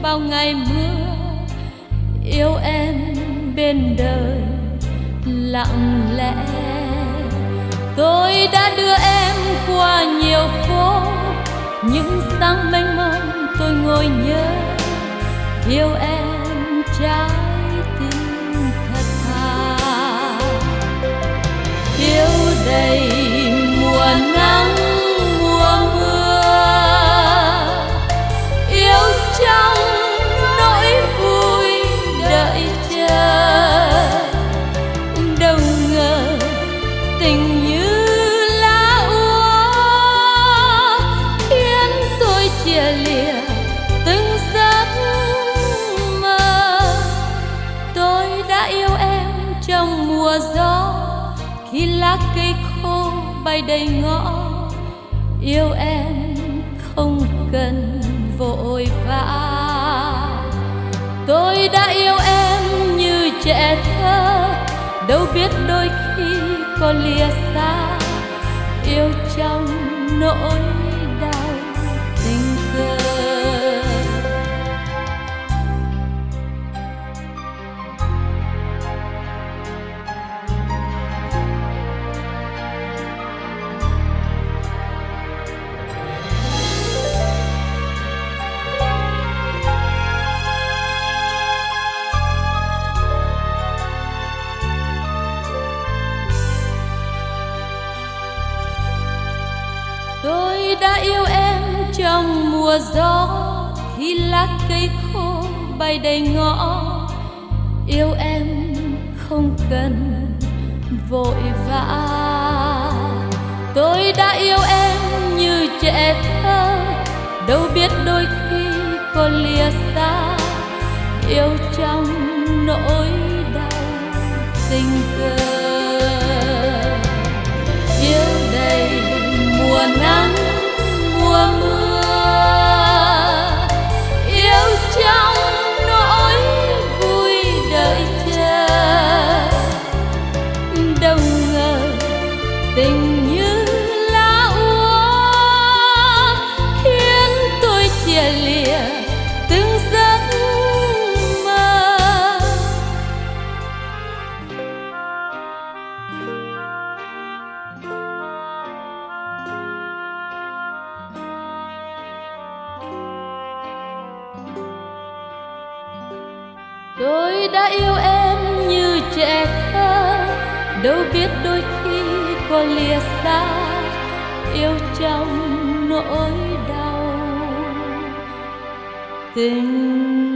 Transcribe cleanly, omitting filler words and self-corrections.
bao ngày mưa, yêu em bên đời lặng lẽ. Tôi đã đưa em qua nhiều phố, những sáng mênh mông tôi ngồi nhớ, yêu em trái tim thật thà. Yêu đầy mùa nắng mùa mưa, yêu trong nỗi vui đợi chờ. Đâu ngờ tình như lá úa khiến tôi chia lìa từng giấc mơ. Tôi đã yêu em trong mùa gió, khi lá cây khô bay đầy ngõ, yêu em không cần vội vã. Tôi đã yêu em như trẻ thơ, đâu biết đôi khi có lìa xa, yêu trong nỗi đau tình cờ. Tôi đã yêu em trong mùa gió, khi lá cây khô bay đầy ngõ, yêu em không cần vội vã. Tôi đã yêu em như trẻ thơ, đâu biết đôi khi có lìa xa, yêu trong nỗi đau tình cờ. Yêu đầy mùa nắng mùa mưa, yêu trong nỗi vui đợi chờ. Đâu ngờ tình như lá úa khiến tôi chia lìa từng giấc mơ. Tôi đã yêu em như trẻ thơ, đâu biết đôi khi có lìa xa, yêu trong nỗi đau tình